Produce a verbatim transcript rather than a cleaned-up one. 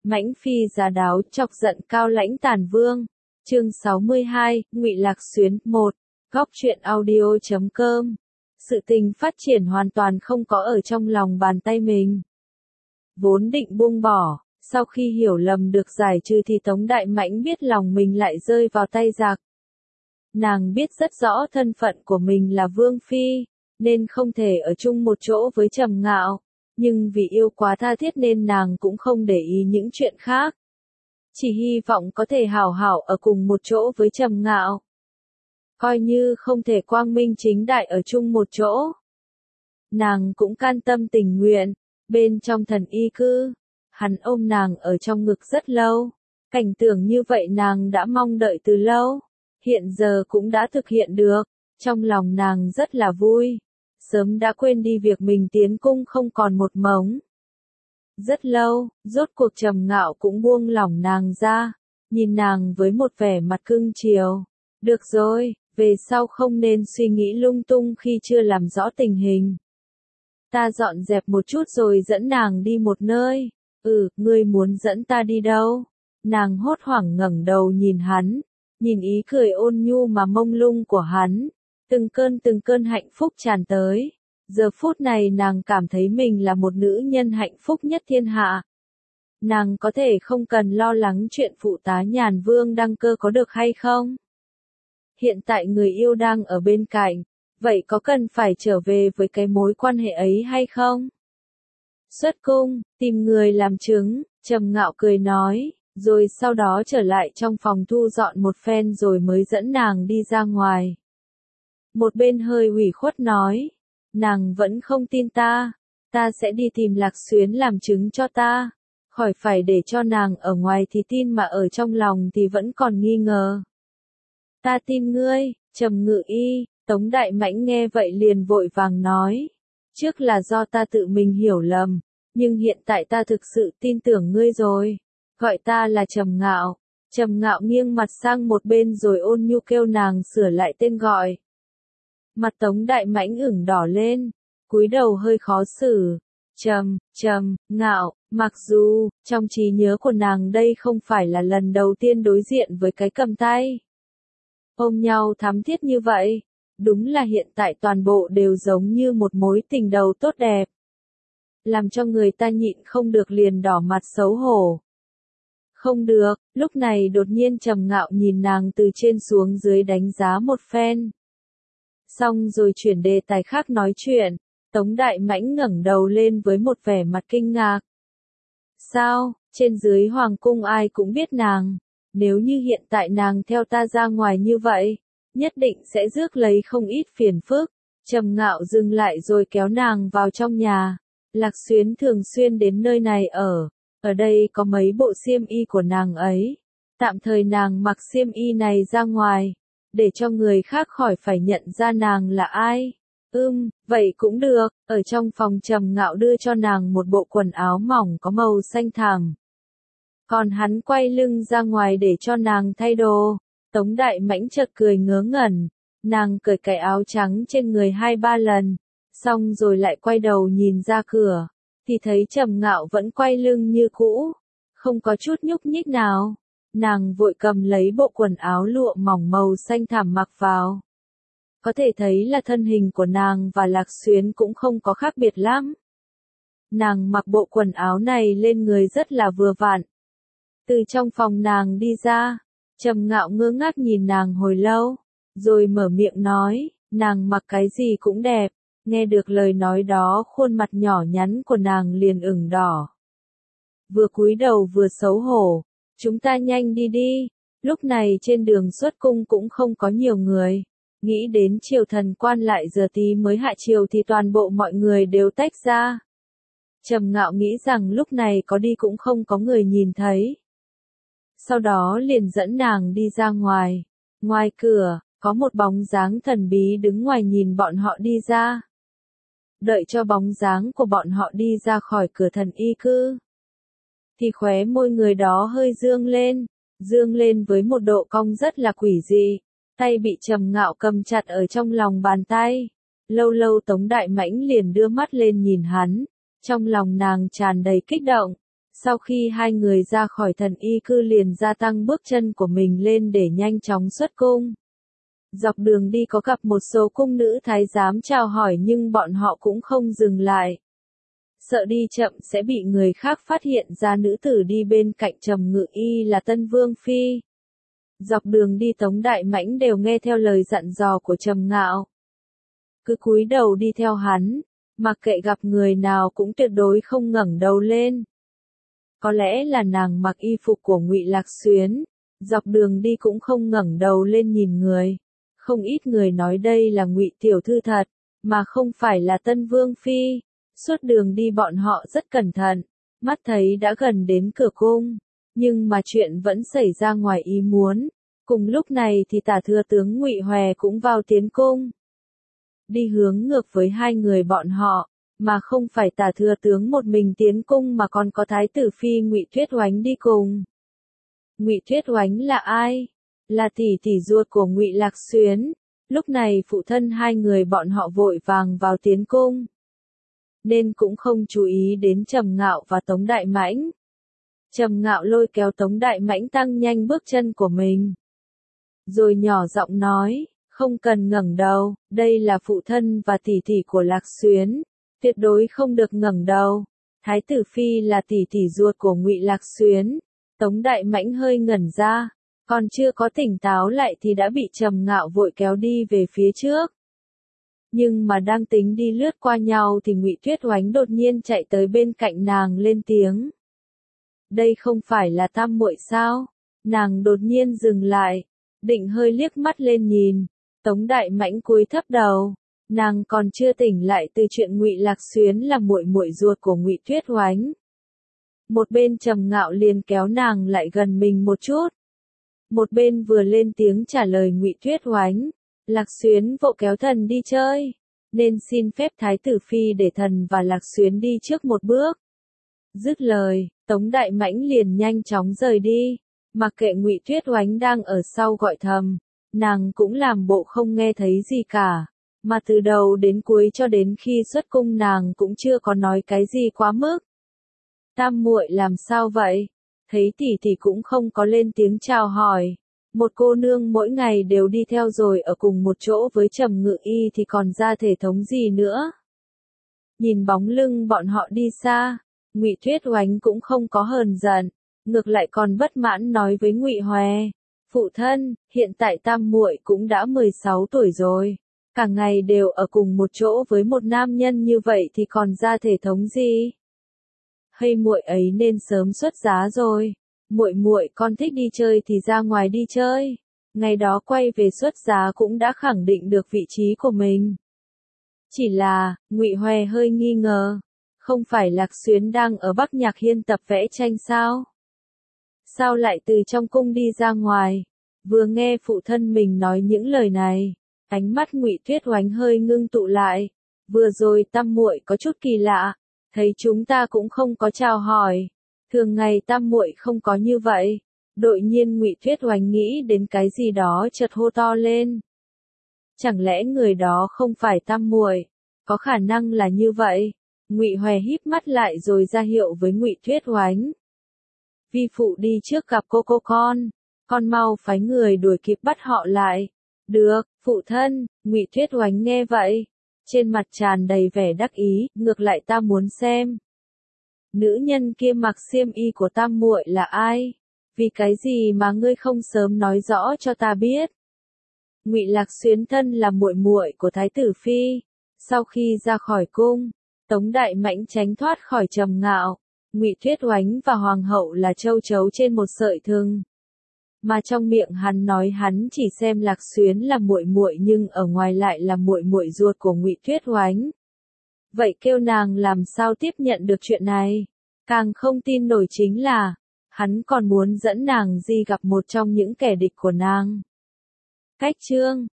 Mãnh phi giá đáo chọc giận Cao Lãnh Tản Vương. Chương sáu mươi hai, Ngụy Lạc Xuyến. Một. Góc truyện audio chấm com. Sự tình phát triển hoàn toàn không có ở trong lòng bàn tay mình. Vốn định buông bỏ, sau khi hiểu lầm được giải trừ thì Tống Đại Mãnh biết lòng mình lại rơi vào tay giặc. Nàng biết rất rõ thân phận của mình là Vương Phi, nên không thể ở chung một chỗ với Trầm Ngạo, nhưng vì yêu quá tha thiết nên nàng cũng không để ý những chuyện khác. Chỉ hy vọng có thể hảo hảo ở cùng một chỗ với Trầm Ngạo. Coi như không thể quang minh chính đại ở chung một chỗ. Nàng cũng can tâm tình nguyện, bên trong thần y cư, hắn ôm nàng ở trong ngực rất lâu. Cảnh tượng như vậy nàng đã mong đợi từ lâu, hiện giờ cũng đã thực hiện được, trong lòng nàng rất là vui. Sớm đã quên đi việc mình tiến cung không còn một mống. Rất lâu, rốt cuộc Trầm Ngạo cũng buông lỏng nàng ra, nhìn nàng với một vẻ mặt cưng chiều. Được rồi, về sau không nên suy nghĩ lung tung khi chưa làm rõ tình hình. Ta dọn dẹp một chút rồi dẫn nàng đi một nơi. Ừ, ngươi muốn dẫn ta đi đâu? Nàng hốt hoảng ngẩng đầu nhìn hắn, nhìn ý cười ôn nhu mà mông lung của hắn. Từng cơn từng cơn hạnh phúc tràn tới. Giờ phút này nàng cảm thấy mình là một nữ nhân hạnh phúc nhất thiên hạ. Nàng có thể không cần lo lắng chuyện phụ tá Nhàn Vương đăng cơ có được hay không. Hiện tại người yêu đang ở bên cạnh, vậy có cần phải trở về với cái mối quan hệ ấy hay không? Xuất cung, tìm người làm chứng, Trầm Ngạo cười nói, rồi sau đó trở lại trong phòng thu dọn một phen rồi mới dẫn nàng đi ra ngoài. Một bên hơi ủy khuất nói, nàng vẫn không tin ta, ta sẽ đi tìm Lạc Xuyến làm chứng cho ta, khỏi phải để cho nàng ở ngoài thì tin mà ở trong lòng thì vẫn còn nghi ngờ. Ta tin ngươi, Trầm Ngự Y. Tống Đại Mãnh nghe vậy liền vội vàng nói, trước là do ta tự mình hiểu lầm, nhưng hiện tại ta thực sự tin tưởng ngươi rồi, gọi ta là Trầm Ngạo. Trầm Ngạo nghiêng mặt sang một bên rồi ôn nhu kêu nàng sửa lại tên gọi. Mặt Tống Đại Mãnh ửng đỏ lên, cúi đầu hơi khó xử. Trầm, Trầm, Ngạo, mặc dù, trong trí nhớ của nàng đây không phải là lần đầu tiên đối diện với cái cầm tay ôm nhau thắm thiết như vậy, đúng là hiện tại toàn bộ đều giống như một mối tình đầu tốt đẹp. Làm cho người ta nhịn không được liền đỏ mặt xấu hổ. Không được, lúc này đột nhiên Trầm Ngạo nhìn nàng từ trên xuống dưới đánh giá một phen. Xong rồi chuyển đề tài khác nói chuyện, Tống Đại Mãnh ngẩng đầu lên với một vẻ mặt kinh ngạc. Sao, trên dưới hoàng cung ai cũng biết nàng, nếu như hiện tại nàng theo ta ra ngoài như vậy, nhất định sẽ rước lấy không ít phiền phức. Trầm Ngạo dừng lại rồi kéo nàng vào trong nhà. Lạc Xuyến thường xuyên đến nơi này ở, ở đây có mấy bộ xiêm y của nàng ấy. Tạm thời nàng mặc xiêm y này ra ngoài, để cho người khác khỏi phải nhận ra nàng là ai. Ừm, vậy cũng được. Ở trong phòng Trầm Ngạo đưa cho nàng một bộ quần áo mỏng có màu xanh thẳm. Còn hắn quay lưng ra ngoài để cho nàng thay đồ. Tống Đại Mãnh chợt cười ngớ ngẩn, nàng cởi cái áo trắng trên người hai ba lần, xong rồi lại quay đầu nhìn ra cửa, thì thấy Trầm Ngạo vẫn quay lưng như cũ, không có chút nhúc nhích nào. Nàng vội cầm lấy bộ quần áo lụa mỏng màu xanh thẳm mặc vào. Có thể thấy là thân hình của nàng và Lạc Xuyến cũng không có khác biệt lắm. Nàng mặc bộ quần áo này lên người rất là vừa vặn. Từ trong phòng nàng đi ra, Trầm Ngạo ngơ ngác nhìn nàng hồi lâu, rồi mở miệng nói, nàng mặc cái gì cũng đẹp. Nghe được lời nói đó khuôn mặt nhỏ nhắn của nàng liền ửng đỏ. Vừa cúi đầu vừa xấu hổ, chúng ta nhanh đi đi, lúc này trên đường xuất cung cũng không có nhiều người. Nghĩ đến triều thần quan lại giờ tí mới hạ triều thì toàn bộ mọi người đều tách ra. Trầm Ngạo nghĩ rằng lúc này có đi cũng không có người nhìn thấy. Sau đó liền dẫn nàng đi ra ngoài. Ngoài cửa, có một bóng dáng thần bí đứng ngoài nhìn bọn họ đi ra. Đợi cho bóng dáng của bọn họ đi ra khỏi cửa thần y cư, thì khóe môi người đó hơi dương lên, dương lên với một độ cong rất là quỷ dị. Tay bị Trầm Ngạo cầm chặt ở trong lòng bàn tay. Lâu lâu Tống Đại Mãnh liền đưa mắt lên nhìn hắn, trong lòng nàng tràn đầy kích động. Sau khi hai người ra khỏi thần y cư liền gia tăng bước chân của mình lên để nhanh chóng xuất cung. Dọc đường đi có gặp một số cung nữ thái giám chào hỏi nhưng bọn họ cũng không dừng lại. Sợ đi chậm sẽ bị người khác phát hiện ra nữ tử đi bên cạnh Trầm Ngự Y là Tân Vương Phi. Dọc đường đi Tống Đại Mãnh đều nghe theo lời dặn dò của Trầm Ngạo. Cứ cúi đầu đi theo hắn, mặc kệ gặp người nào cũng tuyệt đối không ngẩng đầu lên. Có lẽ là nàng mặc y phục của Ngụy Lạc Xuyến, dọc đường đi cũng không ngẩng đầu lên nhìn người. Không ít người nói đây là Ngụy tiểu thư thật, mà không phải là Tân Vương Phi. Suốt đường đi bọn họ rất cẩn thận, mắt thấy đã gần đến cửa cung, nhưng mà chuyện vẫn xảy ra ngoài ý muốn. Cùng lúc này thì Tả thừa tướng Ngụy Hòe cũng vào tiến cung. Đi hướng ngược với hai người bọn họ, mà không phải Tả thừa tướng một mình tiến cung mà còn có Thái tử Phi Ngụy Tuyết Oánh đi cùng. Ngụy Tuyết Oánh là ai? Là tỷ tỷ ruột của Ngụy Lạc Xuyến. Lúc này phụ thân hai người bọn họ vội vàng vào tiến cung, nên cũng không chú ý đến Trầm Ngạo và Tống Đại Mãnh. Trầm Ngạo lôi kéo Tống Đại Mãnh tăng nhanh bước chân của mình, rồi nhỏ giọng nói, không cần ngẩng đầu, đây là phụ thân và tỷ tỷ của Lạc Xuyến, tuyệt đối không được ngẩng đầu. Thái tử Phi là tỷ tỷ ruột của Ngụy Lạc Xuyến. Tống Đại Mãnh hơi ngẩn ra, còn chưa có tỉnh táo lại thì đã bị Trầm Ngạo vội kéo đi về phía trước. Nhưng mà đang tính đi lướt qua nhau thì Ngụy Tuyết Oánh đột nhiên chạy tới bên cạnh nàng lên tiếng. Đây không phải là tam muội sao? Nàng đột nhiên dừng lại, định hơi liếc mắt lên nhìn. Tống Đại Mãnh cúi thấp đầu, nàng còn chưa tỉnh lại từ chuyện Ngụy Lạc Xuyến là muội muội ruột của Ngụy Tuyết Oánh. Một bên Trầm Ngạo liền kéo nàng lại gần mình một chút. Một bên vừa lên tiếng trả lời Ngụy Tuyết Oánh. Lạc Xuyến vội kéo thần đi chơi, nên xin phép Thái tử Phi để thần và Lạc Xuyến đi trước một bước. Dứt lời, Tống Đại Mãnh liền nhanh chóng rời đi, mặc kệ Ngụy Tuyết Oánh đang ở sau gọi thầm, nàng cũng làm bộ không nghe thấy gì cả, mà từ đầu đến cuối cho đến khi xuất cung nàng cũng chưa có nói cái gì quá mức. Tam muội làm sao vậy? Thấy tỷ tỷ cũng không có lên tiếng chào hỏi. Một cô nương mỗi ngày đều đi theo rồi ở cùng một chỗ với Trầm Ngự Y thì còn ra thể thống gì nữa. Nhìn bóng lưng bọn họ đi xa, Ngụy Tuyết Oánh cũng không có hờn giận, ngược lại còn bất mãn nói với Ngụy Hòe, phụ thân, hiện tại tam muội cũng đã mười sáu tuổi rồi, cả ngày đều ở cùng một chỗ với một nam nhân như vậy thì còn ra thể thống gì? Hay muội ấy nên sớm xuất giá rồi. Muội muội con thích đi chơi thì ra ngoài đi chơi, ngày đó quay về xuất giá cũng đã khẳng định được vị trí của mình. Chỉ là, Ngụy Hòe hơi nghi ngờ, không phải Lạc Xuyến đang ở Bắc Nhạc Hiên tập vẽ tranh sao? Sao lại từ trong cung đi ra ngoài? Vừa nghe phụ thân mình nói những lời này, ánh mắt Ngụy Tuyết Oánh hơi ngưng tụ lại. Vừa rồi tam muội có chút kỳ lạ, thấy chúng ta cũng không có chào hỏi. Thường ngày tam muội không có như vậy. Đột nhiên Ngụy Tuyết Oánh nghĩ đến cái gì đó chợt hô to lên. Chẳng lẽ người đó không phải tam muội? Có khả năng là như vậy. Ngụy Hòe híp mắt lại rồi ra hiệu với Ngụy Tuyết Oánh. Vi phụ đi trước gặp cô cô con, con mau phái người đuổi kịp bắt họ lại. Được, phụ thân. Ngụy Tuyết Oánh nghe vậy, trên mặt tràn đầy vẻ đắc ý, ngược lại ta muốn xem. Nữ nhân kia mặc xiêm y của tam muội là ai? Vì cái gì mà ngươi không sớm nói rõ cho ta biết? Ngụy Lạc Xuyến thân là muội muội của Thái tử Phi. Sau khi ra khỏi cung, Tống Đại Mãnh tránh thoát khỏi Trầm Ngạo. Ngụy Tuyết Oánh và Hoàng hậu là châu chấu trên một sợi thừng. Mà trong miệng hắn nói hắn chỉ xem Lạc Xuyến là muội muội nhưng ở ngoài lại là muội muội ruột của Ngụy Tuyết Oánh. Vậy kêu nàng làm sao tiếp nhận được chuyện này? Càng không tin nổi chính là, hắn còn muốn dẫn nàng đi gặp một trong những kẻ địch của nàng. Cách chương